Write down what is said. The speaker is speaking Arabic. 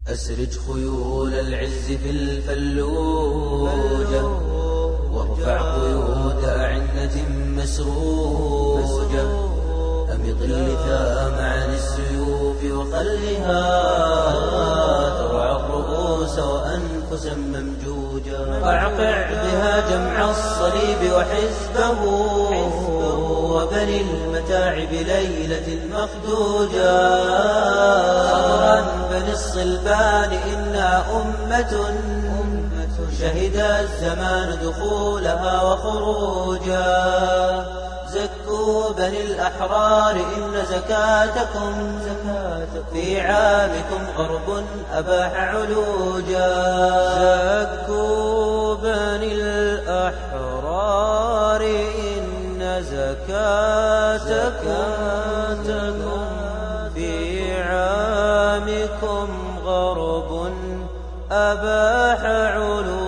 أسرج خيول العز في الفلوجة، وارفع قيود أعنة مسروجة، أمض اللثام عن السيوف وخلها ترعى الرؤوس وأنفسا ممجوجة، أعقع بها جمع الصليب وحزبه وبني المتاعب ليلة مخدوجة، صبرا بني الصلبان إنا أمة شهد الزمان دخولها وخروجا، زكوا بني الأحرار إن زكاتكم في عامكم غرب أباح علوجا، زكوا بني الأحرار إن زكاتكم في عامكم غرب أباح علوجا.